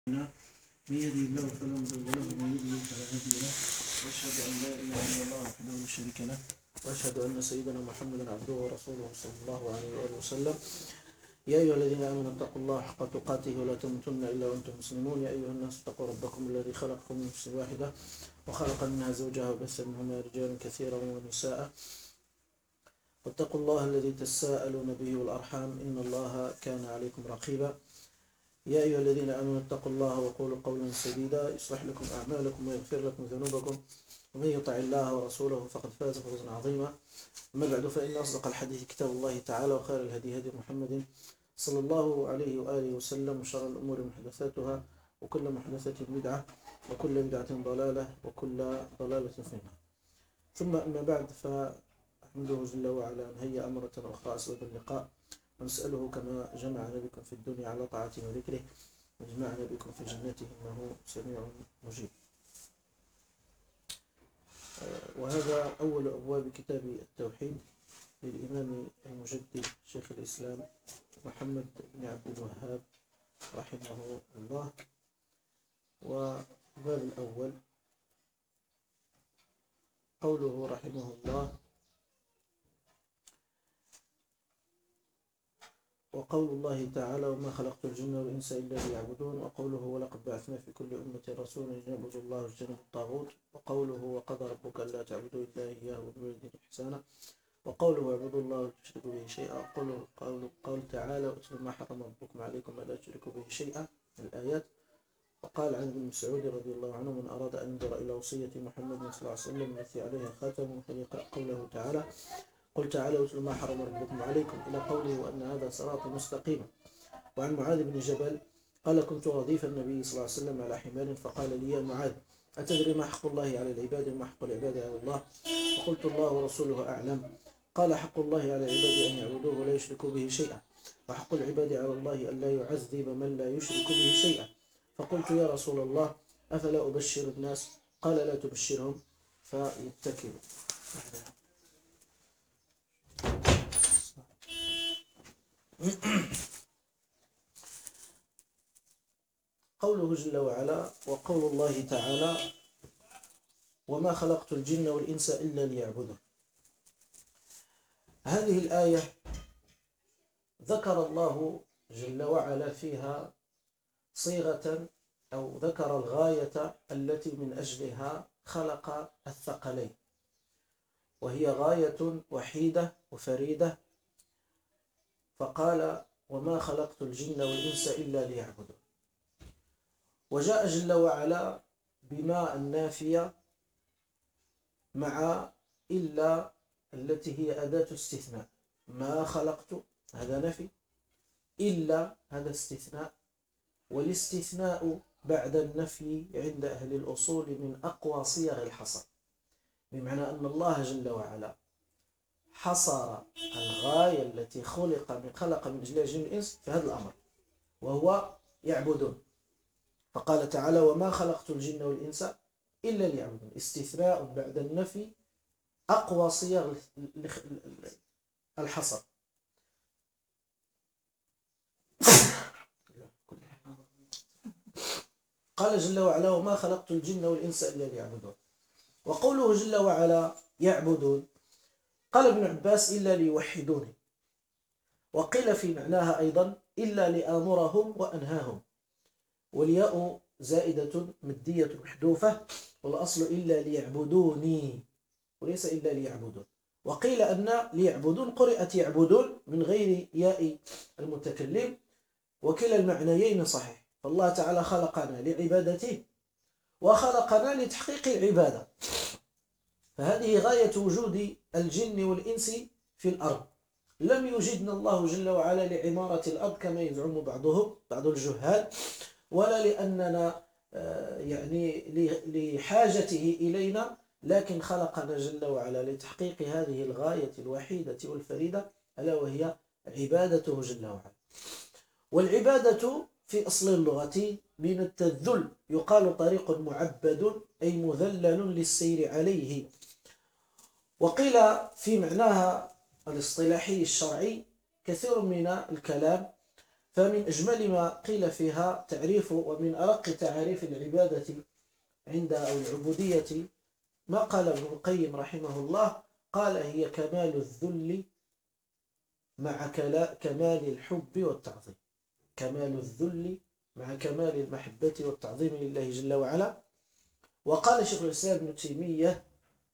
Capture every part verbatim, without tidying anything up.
من يهده الله فلا مضل له ومن يضلل فلا هادي له واشهد ان لا اله الا الله وحده لا شريك له واشهد ان سيدنا محمدا عبده ورسوله صلى الله عليه واله وسلم. يا ايها الذين امنوا اتقوا الله حق تقاته ولا تموتن الا وانتم مسلمون. يا ايها الناس اتقوا ربكم الذي خلقكم من نفس واحده وخلق منها زوجها وبث منهما رجالا كثيرا ونساء واتقوا الله الذي تساءلون به والارحام ان الله كان عليكم رقيبا. يا أيها الذين آمنوا اتقوا الله وقولوا قولا سديدا يصلح لكم أعمالكم ويغفر لكم ذنوبكم ومن يطع الله ورسوله فقد فاز فوزا عظيما. أما بعد فإن أصدق الحديث كتاب الله تعالى وخير الهدي هدي محمد صلى الله عليه وآله وسلم وشر الأمور محدثاتها وكل محدثة بدعة وكل بدعة ضلالة وكل ضلالة في النار. ثم أما بعد فأحمده جل وعلا أن هيأ مرة أخرى أسباب اللقاء ونسأله كما جمعنا بكم في الدنيا على طاعته وذكره وجمعنا بكم في جنته إنه سميع مجيب. وهذا أول أبواب كتاب التوحيد للإمام المجدد شيخ الإسلام محمد بن عبد الوهاب رحمه الله. وباب الأول قوله رحمه الله: وقول الله تعالى: وما خلقت الجن والإنس إلا ليعبدون. وقوله: ولقد بعثنا في كل أمة رسولا أن يعبدوا الله واجتنبوا الطاغوت. وقوله: وقضى ربك ألا تعبدوا إلا إياه وبالوالدين إحسانا. وقوله: اعبدوا الله ولا تشركوا به شيئا. وقوله قول, قول تعالى: واتلوا ما حرم ربكم عليكم ألا تشركوا به شيئا، الآيات. وقال عن ابن مسعود رضي الله عنه: من أراد أن ينظر إلى وصية محمد صلى الله عليه وسلم التي عليها خاتم فليقرأ قوله تعالى: قل تعالى واتلوا ما حرم ربكم عليكم، إلى قوله: وأن هذا صراطي مستقيما. وعن معاذ بن جبل قال: كنت رديف النبي صلى الله عليه وسلم على حمار فقال لي: يا معاذ، أتدري ما حق الله على العباد وما حق العباد على الله؟ فقلت: الله ورسوله أعلم. قال: حق الله على العباد أن يعبدوه ولا يشركوا به شيئا، وحق العباد على الله أن لا يعذب من لا يشرك به شيئا. فقلت: يا رسول الله، أفلا أبشر الناس؟ قال: لا تبشرهم فيتكلوا. قوله جل وعلا: وقول الله تعالى: وما خلقت الجن والإنس إلا ليعبدون. هذه الآية ذكر الله جل وعلا فيها صيغة أو ذكر الغاية التي من أجلها خلق الثقلين، وهي غاية وحيدة وفريدة. فقال: وما خلقت الجن والإنس إلا ليعبدون. وجاء جل وعلا بما النافية مع إلا التي هي أداة استثناء. ما خلقت هذا نفي، إلا هذا استثناء. والاستثناء بعد النفي عند أهل الأصول من أقوى صيغ الحصر، بمعنى أن الله جل وعلا حصر الغاية التي خلق من خلق من أجل الجن والإنس في هذا الأمر، وهو يعبدون. فقال تعالى: وما خلقت الجن والإنس إلا ليعبدون. استثناء بعد النفي أقوى صيغ الحصر. قال جل وعلا: وما خلقت الجن والإنس إلا ليعبدون. وقوله جل وعلا يعبدون، قال ابن عباس: إلا ليوحدوني. وقيل في معناها أيضا: إلا لآمرهم وأنهاهم. والياء زائدة مدية محذوفة، والأصل إلا ليعبدوني وليس إلا ليعبدون. وقيل أن ليعبدون قرئت يعبدون من غير ياء المتكلم، وكلا المعنيين صحيح. فالله تعالى خلقنا لعبادته وخلقنا لتحقيق العبادة، فهذه غاية وجود الجن والإنس في الأرض. لم يوجدنا الله جل وعلا لعمارة الأرض كما يزعم بعضهم بعض الجهال، ولا لأننا يعني لحاجته إلينا، لكن خلقنا جل وعلا لتحقيق هذه الغاية الوحيدة والفريدة، ألا وهي عبادته جل وعلا. والعبادة في أصل اللغة من التذل، يقال طريق معبد أي مذلل للسير عليه. وقيل في معناها الاصطلاحي الشرعي كثير من الكلام، فمن أجمل ما قيل فيها تعريف، ومن أرق تعريف العبادة عند أو العبودية ما قال ابن القيم رحمه الله، قال: هي كمال الذل مع كمال الحب والتعظيم. كمال الذل مع كمال المحبة والتعظيم لله جل وعلا. وقال شيخ الإسلام ابن تيمية: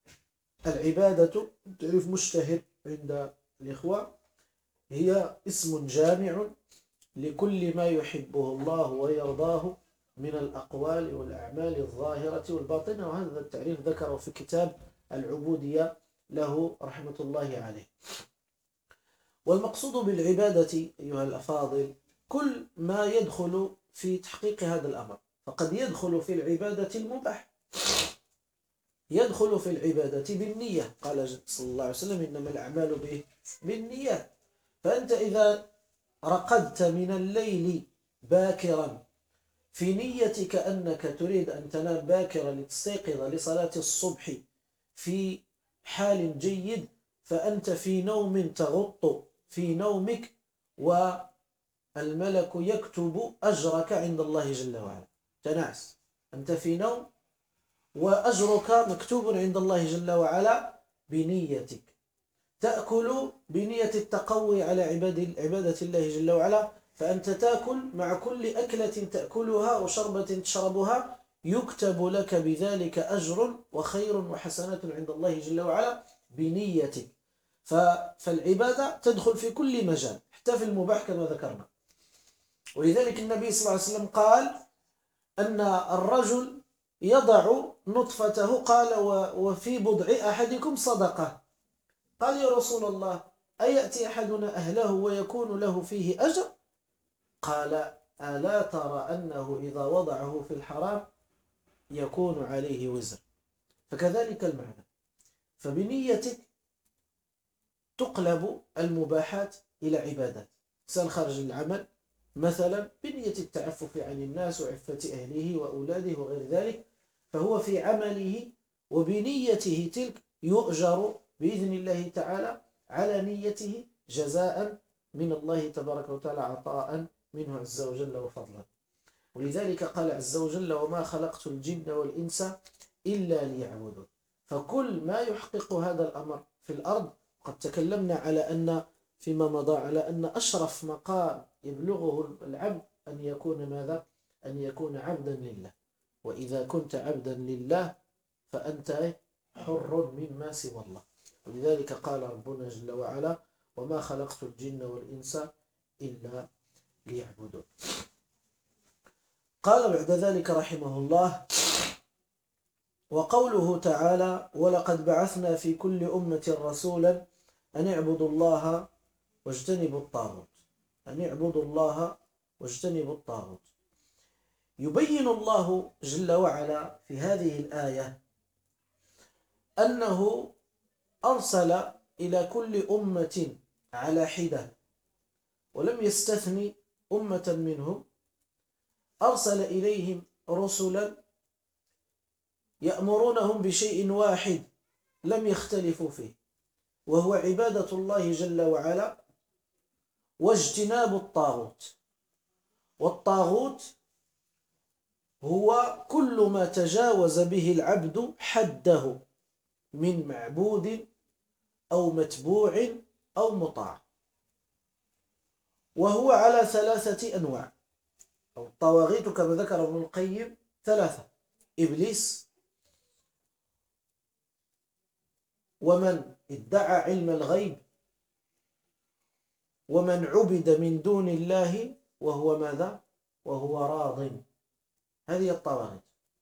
العبادة تعريف مشتهر عند الإخوة، هي اسم جامع لكل ما يحبه الله ويرضاه من الأقوال والأعمال الظاهرة والباطنة. وهذا التعريف ذكره في كتاب العبودية له رحمة الله عليه. والمقصود بالعبادة أيها الأفاضل كل ما يدخل في تحقيق هذا الأمر. فقد يدخل في العبادة المباح، يدخل في العبادة بالنية، قال صلى الله عليه وسلم: إنما الأعمال به بالنيات. فأنت إذا رقدت من الليل باكرا في نيتك أنك تريد أن تنام باكرا لتستيقظ لصلاة الصبح في حال جيد، فأنت في نوم تغط في نومك، والملك يكتب أجرك عند الله جل وعلا. تنعس، أنت في نوم وأجرك مكتوب عند الله جل وعلا بنيتك. تأكل بنية التقوي على عبادة الله جل وعلا، فأنت تأكل، مع كل أكلة تأكلها وشربة تشربها يكتب لك بذلك أجر وخير وحسنات عند الله جل وعلا بنيتك. فالعبادة تدخل في كل مجال حتى في المباح كما ذكرنا. ولذلك النبي صلى الله عليه وسلم قال أن الرجل يضع نطفته، قال: وفي بضع أحدكم صدقة. قال: يا رسول الله، أيأتي أحدنا أهله ويكون له فيه أجر؟ قال: ألا ترى أنه إذا وضعه في الحرام يكون عليه وزر؟ فكذلك المعنى، فبنيتك تقلب المباحات إلى عبادات. إنسان خارج العمل مثلا بنية التعفف عن الناس وعفة أهله وأولاده وغير ذلك، فهو في عمله وبنيته تلك يؤجر بإذن الله تعالى على نيته جزاء من الله تبارك وتعالى، عطاء منه عز وجل وفضلا. ولذلك قال عز وجل: وما خلقت الجن والإنس إلا ليعبدون. فكل ما يحقق هذا الأمر في الأرض، قد تكلمنا على أن فيما مضى على أن أشرف مقام يبلغه العبد أن يكون ماذا؟ أن يكون عبدا لله. وإذا كنت عبدا لله فأنت حر مما سوى الله. ولذلك قال ربنا جل وعلا: وما خلقت الجن والإنس إلا ليعبدون. قال بعد ذلك رحمه الله: وقوله تعالى: ولقد بعثنا في كل أمة رسولا أن اعبدوا الله واجتنبوا الطاغوت. أن اعبدوا الله واجتنبوا الطاغوت. يبين الله جل وعلا في هذه الآية أنه أرسل إلى كل أمة على حدة، ولم يستثني أمة منهم. أرسل إليهم رسلا يأمرونهم بشيء واحد لم يختلفوا فيه، وهو عبادة الله جل وعلا واجتناب الطاغوت. والطاغوت هو كل ما تجاوز به العبد حده من معبود أو متبوع أو مطاع، وهو على ثلاثة أنواع. الطواغيت كما ذكر ابن القيم ثلاثة: إبليس، ومن ادعى علم الغيب، ومن عبد من دون الله وهو ماذا؟ وهو راض. هذه الطواغيت.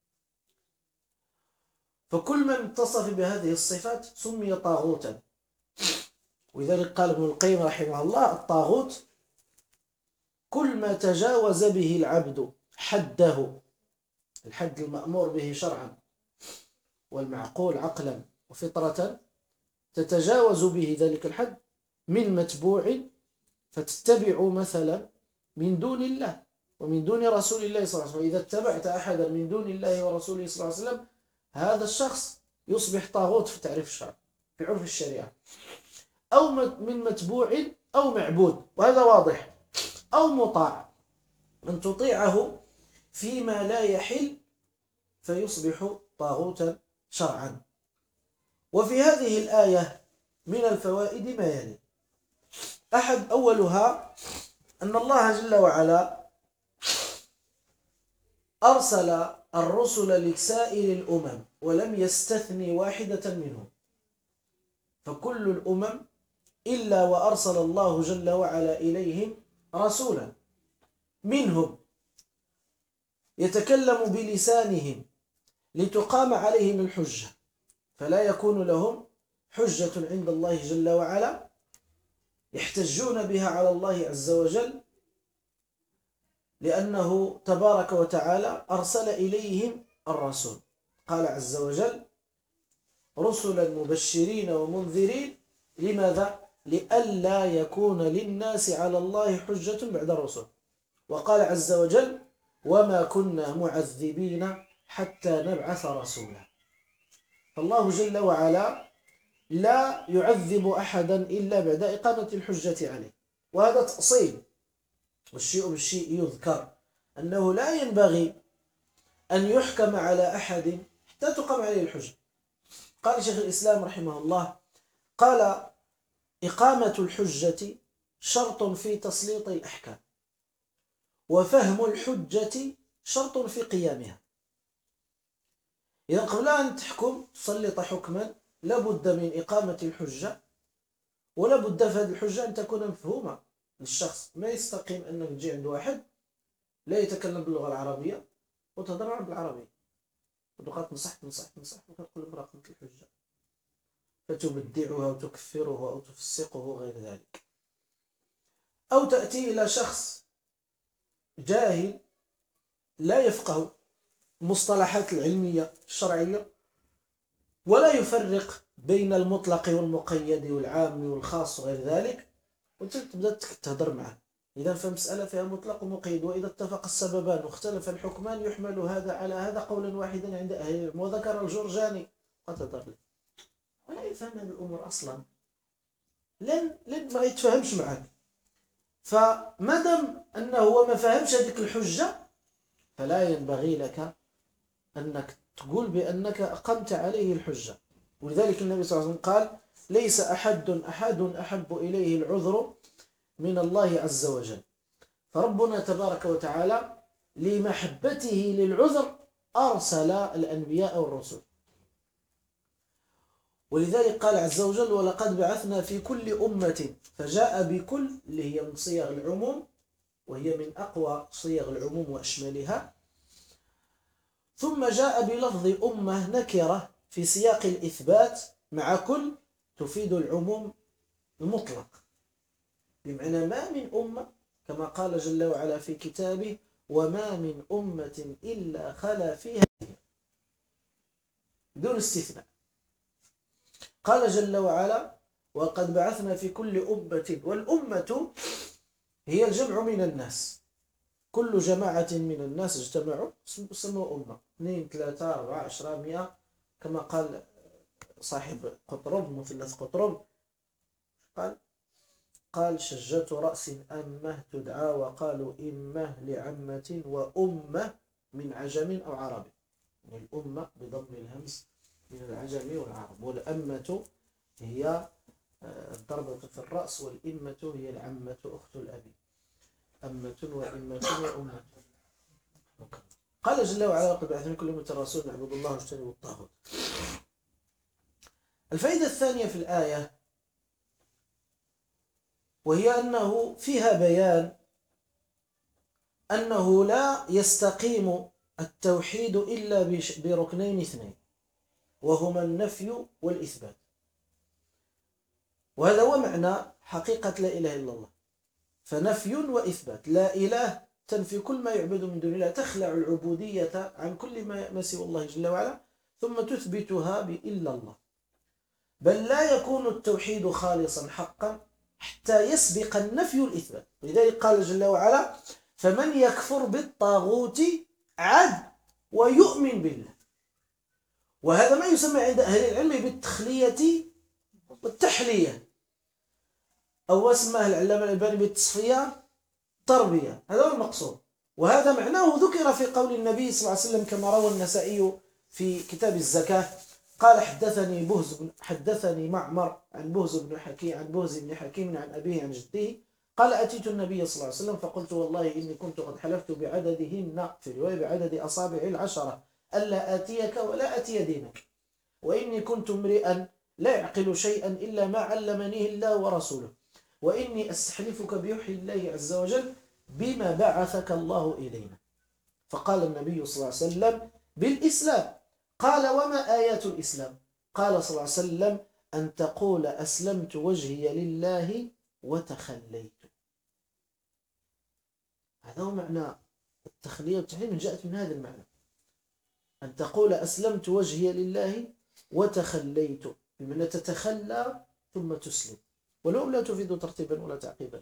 فكل من اتصف بهذه الصفات سمي طاغوتا. ولذلك قال ابن القيم رحمه الله: الطاغوت كل ما تجاوز به العبد حده، الحد المأمور به شرعا والمعقول عقلا وفطرة، تتجاوز به ذلك الحد من متبوع فتتبع مثلا من دون الله ومن دون رسول الله صلى الله عليه وسلم. إذا اتبعت أحدا من دون الله ورسوله صلى الله عليه وسلم، هذا الشخص يصبح طاغوت في تعريف الشرع في عرف الشريعة، أو من متبوع أو معبود، وهذا واضح. أو مطاع، أن تطيعه فيما لا يحل فيصبح طاغوتا شرعا. وفي هذه الآية من الفوائد ما يلي: أحد أولها أن الله جل وعلا أرسل الرسل لسائر الأمم ولم يستثني واحدة منهم، فكل الأمم إلا وأرسل الله جل وعلا إليهم رسولا منهم يتكلم بلسانهم لتقام عليهم الحجة، فلا يكون لهم حجة عند الله جل وعلا يحتجون بها على الله عز وجل، لأنه تبارك وتعالى أرسل إليهم الرسول. قال عز وجل: رسلا مبشرين ومنذرين. لماذا؟ لئلا يكون للناس على الله حجة بعد الرسل. وقال عز وجل: وما كنا معذبين حتى نبعث رسولا. فالله جل وعلا لا يعذب أحدا إلا بعد إقامة الحجة عليه، وهذا تأصيل. والشيء بالشيء يذكر، أنه لا ينبغي أن يحكم على أحد حتى تقام عليه الحجة. قال شيخ الإسلام رحمه الله: قال: إقامة الحجة شرط في تسليط الأحكام، وفهم الحجة شرط في قيامها. إذا قبل أن تحكم تسلط حكما لابد من إقامة الحجة، ولابد في هذه الحجة أن تكون مفهومة للشخص. ما يستقيم أنك تجي عند واحد لا يتكلم باللغة العربية وتهضر معه بالعربية وتبقى تنصح تنصح تنصح وتقول له براقمة الحجة، فتبدعها وتكفره أو تفسقه وغير ذلك. أو تأتي إلى شخص جاهل لا يفقه المصطلحات العلمية الشرعية ولا يفرق بين المطلق والمقيد والعام والخاص وغير ذلك، وتبدأ تهضر معه. إذا فمسألة فيها مطلق ومقيد، وإذا اتفق السببان واختلف الحكمان يحمل هذا على هذا قولا واحدا عند أهل العلم. وذكر الجرجاني قد تهضر له ولا يفهم هذه الأمور أصلا، لن لن ما يتفهمش معك. فمادام أنه هو ما فهمش هذيك الحجة فلا ينبغي لك أنك تقول بأنك أقمت عليه الحجة. ولذلك النبي صلى الله عليه وسلم قال: ليس أحد أحد أحب إليه العذر من الله عز وجل. فربنا تبارك وتعالى لمحبته للعذر أرسل الأنبياء والرسل. ولذلك قال عز وجل: ولقد بعثنا في كل أمة، فجاء بكل اللي هي من صيغ العموم، وهي من أقوى صيغ العموم وأشملها، ثم جاء بلفظ أمة نكرة في سياق الإثبات مع كل تفيد العموم المطلق، بمعنى ما من أمة، كما قال جل وعلا في كتابه: وما من أمة إلا خلا فيها بدون استثناء. قال جل وعلا: وقد بعثنا في كل أمة. والأمة هي الجمع من الناس، كل جماعة من الناس اجتمعوا سموا أمة، اثنين ثلاثة أربعة عشرة مئة، كما قال صاحب قطرب مثلث قطرب، قال قال: شجة رأس أمة تدعى، وقالوا إمة لعمة وأمة من عجم أو عربي. يعني الأمة بضم الهمز من العجم والعرب، والأمة هي الضربة في الرأس، والإمة هي العمة أخت الأب. أمة وإمة وأمة. قال جل وعلا: لقد بعثنا كل أمة رسول نعبد الله واجتنبوا الطاغوت. الفائدة الثانية في الآية وهي أنه فيها بيان أنه لا يستقيم التوحيد إلا بركنين اثنين، وهما النفي والإثبات. وهذا هو معنى حقيقة لا إله إلا الله، فنفي وإثبات. لا إله تنفي كل ما يعبد من دون الله، تخلع العبودية عن كل ما سوى الله جل وعلا، ثم تثبتها بإلا الله. بل لا يكون التوحيد خالصا حقا حتى يسبق النفي والإثبات. لذلك قال جل وعلا: فمن يكفر بالطاغوت عاد ويؤمن بالله. وهذا ما يسمى عند أهل العلم بالتخلية والتحلية، أو اسمه العلامة الألباني بالتصفية التربية، هذا هو المقصود. وهذا معناه ذكر في قول النبي صلى الله عليه وسلم كما روى النسائي في كتاب الزكاة، قال حدثني بهز بن حدثني معمر عن بهز بن حكيم عن بهز بن حكيم عن أبيه عن جده قال أتيت النبي صلى الله عليه وسلم فقلت والله إني كنت قد حلفت بعددهن في رواية بعدد أصابع العشرة ألا آتيك ولا أتي دينك، وإني كنت امرئا لا يعقل شيئا إلا ما علمنيه الله ورسوله، وإني أستحلفك بوحي الله عز وجل بما بعثك الله إلينا. فقال النبي صلى الله عليه وسلم بالإسلام. قال وما آيات الإسلام؟ قال صلى الله عليه وسلم أن تقول أسلمت وجهي لله وتخليت. هذا هو معنى التخلية والتحليل، جاءت من هذا المعنى، أن تقول أسلمت وجهي لله وتخليت، بمعنى تتخلى ثم تسلم، ولو لا تفيد ترتيبا ولا تعقيبا.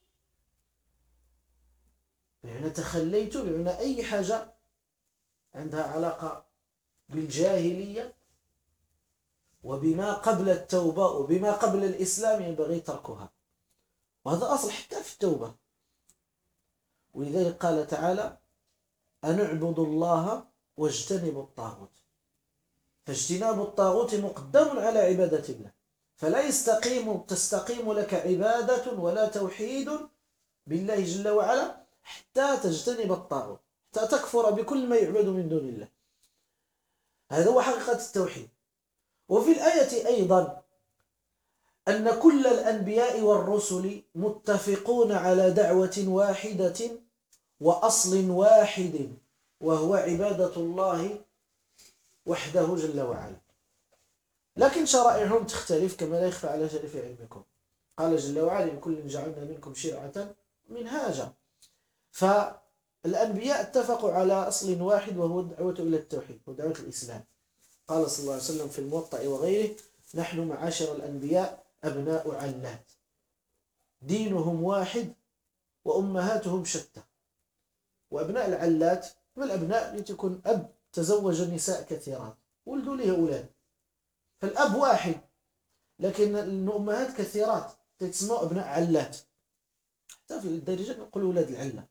بمعنى تخليت بمعنى أي حاجة عندها علاقة بالجاهلية وبما قبل التوبة وبما قبل الإسلام ينبغي تركها، وهذا أصل حتى في التوبة. ولذلك قال تعالى أن اعبدوا الله واجتنبوا الطاغوت، فاجتناب الطاغوت مقدم على عبادة الله، فلا يستقيم تستقيم لك عبادة ولا توحيد بالله جل وعلا حتى تجتنب الطاغوت، حتى تكفر بكل ما يعبد من دون الله. هذا هو حقيقة التوحيد. وفي الآية أيضا أن كل الأنبياء والرسل متفقون على دعوة واحدة وأصل واحد، وهو عبادة الله وحده جل وعلا، لكن شرائعهم تختلف كما لا يخفى على شيء في علمكم. قال جل وعلا لكل جعلنا منكم شرعة منهاجا. فالأنبياء اتفقوا على أصل واحد وهو الدعوة إلى التوحيد ودعوة الإسلام. قال صلى الله عليه وسلم في الموطأ وغيره نحن معاشر الأنبياء أبناء علات، دينهم واحد وأمهاتهم شتى. وأبناء العلات هم الأبناء التي تكون أب تزوج نساء كثيرات ولدوا له أولاد، فالأب واحد لكن الأمهات كثيرات تسموا أبناء علات، حتى في الدارجة نقول أولاد العلة.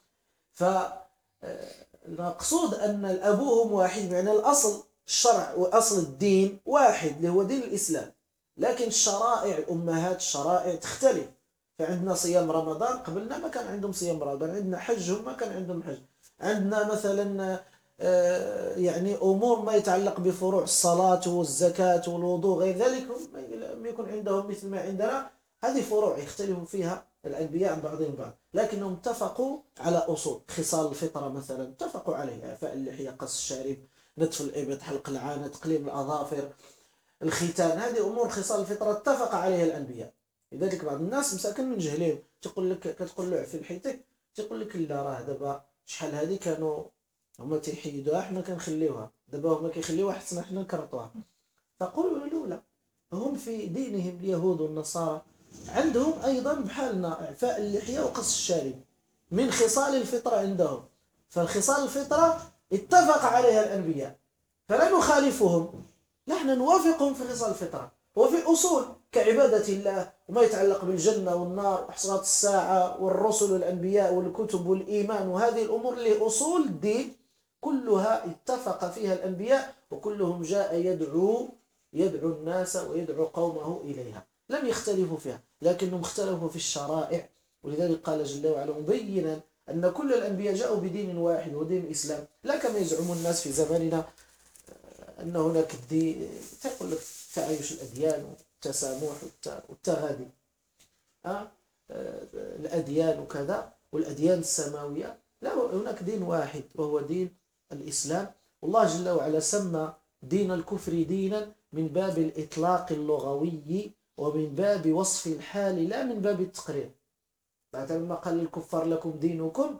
فالمقصود أن الأبوهم واحد، معنى الأصل الشرع وأصل الدين واحد اللي هو دين الإسلام، لكن الشرائع الأمهات الشرائع تختلف. فعندنا صيام رمضان، قبلنا ما كان عندهم صيام رمضان، عندنا حجهم ما كان عندهم حج، عندنا مثلا يعني أمور ما يتعلق بفروع الصلاة والزكاة والوضوء غير ذلك لم يكن عندهم مثل ما عندنا. هذه فروع يختلف فيها الأنبياء عن بعضهم البعض، لكنهم اتفقوا على أصول. خصال الفطرة مثلا اتفقوا عليه، إعفاء اللحية، قص الشارب، نتف الإبط، حلق العانة، تقليم الأظافر، الختان، هذه أمور خصال الفطرة اتفق عليها الأنبياء. لذلك بعض الناس مساكن من جهلهم تقول لك كتقول له في لحيتك تقول لك لا راه دابا شحال هذه كانوا هما تيحيدوها حنا كنخليوها، دابا هما كيخليوها حتى حنا نكرطوها. فقولوا له لا، هم في دينهم اليهود والنصارى عندهم أيضا بحالنا إعفاء اللحية وقص الشارب من خصال الفطرة عندهم. فالخصال الفطرة اتفق عليها الأنبياء فلا نخالفهم، نحن نوافقهم في خصال الفطرة وفي أصول كعبادة الله وما يتعلق بالجنة والنار وحصرات الساعة والرسل والأنبياء والكتب والإيمان، وهذه الأمور اللي أصول الدين كلها اتفق فيها الأنبياء، وكلهم جاء يدعو يدعو الناس ويدعو قومه إليها، لم يختلفوا فيها لكنهم اختلفوا في الشرائع. ولذلك قال جل وعلا مبينا أن كل الأنبياء جاءوا بدين واحد ودين الإسلام، لا كما يزعم الناس في زماننا أن هناك الدين تقول لك تعايش الأديان والتسامح والتغادي، أه؟ الأديان وكذا والأديان السماوية، لا، هناك دين واحد وهو دين الإسلام. والله جل وعلا سمى دين الكفر دينا من باب الإطلاق اللغوي ومن باب وصف الحال لا من باب التقرير. بعد ما قال الكفار لكم دينكم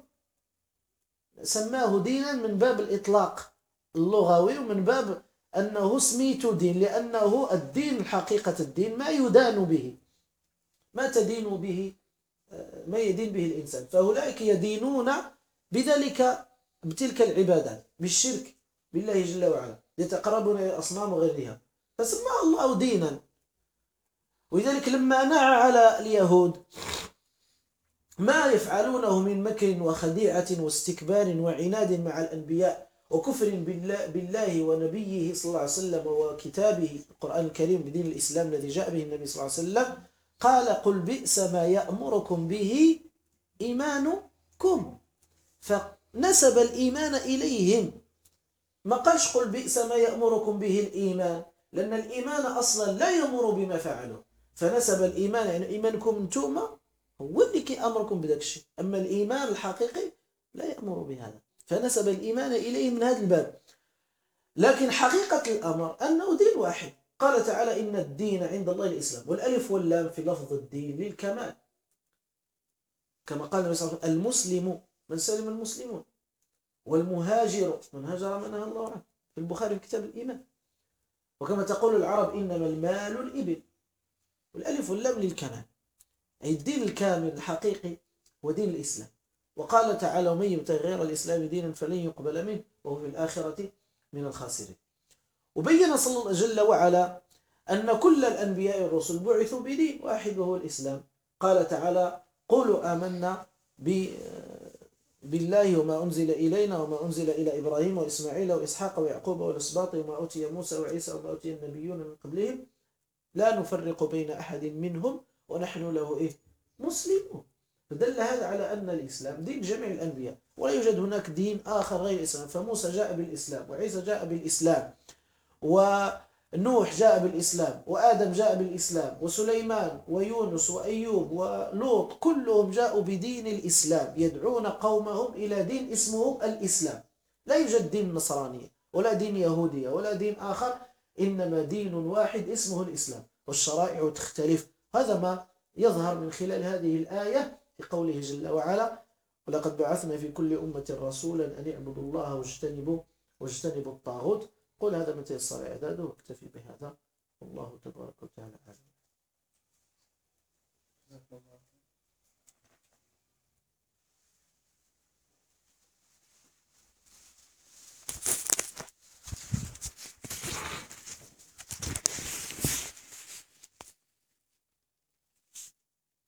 سماه دينا من باب الإطلاق اللغوي ومن باب أنه سميت دين، لأنه الدين حقيقة الدين ما يدان به، ما تدين به ما يدين به الإنسان. فأولئك يدينون بذلك بتلك العبادات بالشرك بالله جل وعلا، يتقربون إلى الأصنام وغيرها، فسمى الله دينا. ولذلك لما نعى على اليهود ما يفعلونه من مكر وخديعة واستكبار وعناد مع الأنبياء وكفر بالله, بالله ونبيه صلى الله عليه وسلم وكتابه القرآن الكريم بدين الإسلام الذي جاء به النبي صلى الله عليه وسلم، قال قل بئس ما يأمركم به إيمانكم، فنسب الإيمان إليهم. ما قالش قل بئس ما يأمركم به الإيمان، لأن الإيمان أصلا لا يأمر بما فعله، فنسب الإيمان يعني إيمانكم انتم هو اللي كيأمركم بداك الشيء، أما الإيمان الحقيقي لا يأمر بهذا، فنسب الإيمان إليه من هذا الباب. لكن حقيقة الأمر أنه دين واحد. قال تعالى إن الدين عند الله الإسلام، والألف واللام في لفظ الدين للكمال، كما قال النبي صلى الله عليه وسلم المسلم من سلم المسلمون، والمهاجر من هاجر من نهى الله عنه، في البخاري في كتاب الإيمان. وكما تقول العرب إنما المال الإبل، والألف واللام للكمال، أي الدين الكامل الحقيقي هو دين الإسلام. وقال تعالى ومن يبتغي غير الإسلام دينا فلن يقبل منه وهو في الآخرة من الخاسرين. وبين صلى الله جل وعلا أن كل الأنبياء والرسل بعثوا بدين واحد وهو الإسلام. قال تعالى قولوا آمنا بالله وما أنزل إلينا وما أنزل إلى إبراهيم وإسماعيل وإسحاق ويعقوب والأسباط وما أوتي موسى وعيسى وما أوتي النبيون من قبلهم لا نفرق بين أحد منهم ونحن له إيه مسلمون. فدل هذا على أن الإسلام دين جميع الأنبياء، ولا يوجد هناك دين آخر غير الإسلام. فموسى جاء بالإسلام، وعيسى جاء بالإسلام، ونوح جاء بالإسلام، وآدم جاء بالإسلام، وسليمان ويونس وأيوب ولوط كلهم جاءوا بدين الإسلام، يدعون قومهم إلى دين اسمه الإسلام. لا يوجد دين نصرانية ولا دين يهودية ولا دين آخر، إنما دين واحد اسمه الإسلام، والشرائع تختلف. هذا ما يظهر من خلال هذه الآية في قوله جل وعلا ولقد بعثنا في كل أمة رسولا أن يعبدوا الله واجتنبوا واجتنبوا الطاغوت. قل هذا ما تيسر إعداده واكتفي بهذا، والله تبارك وتعالى أعلم.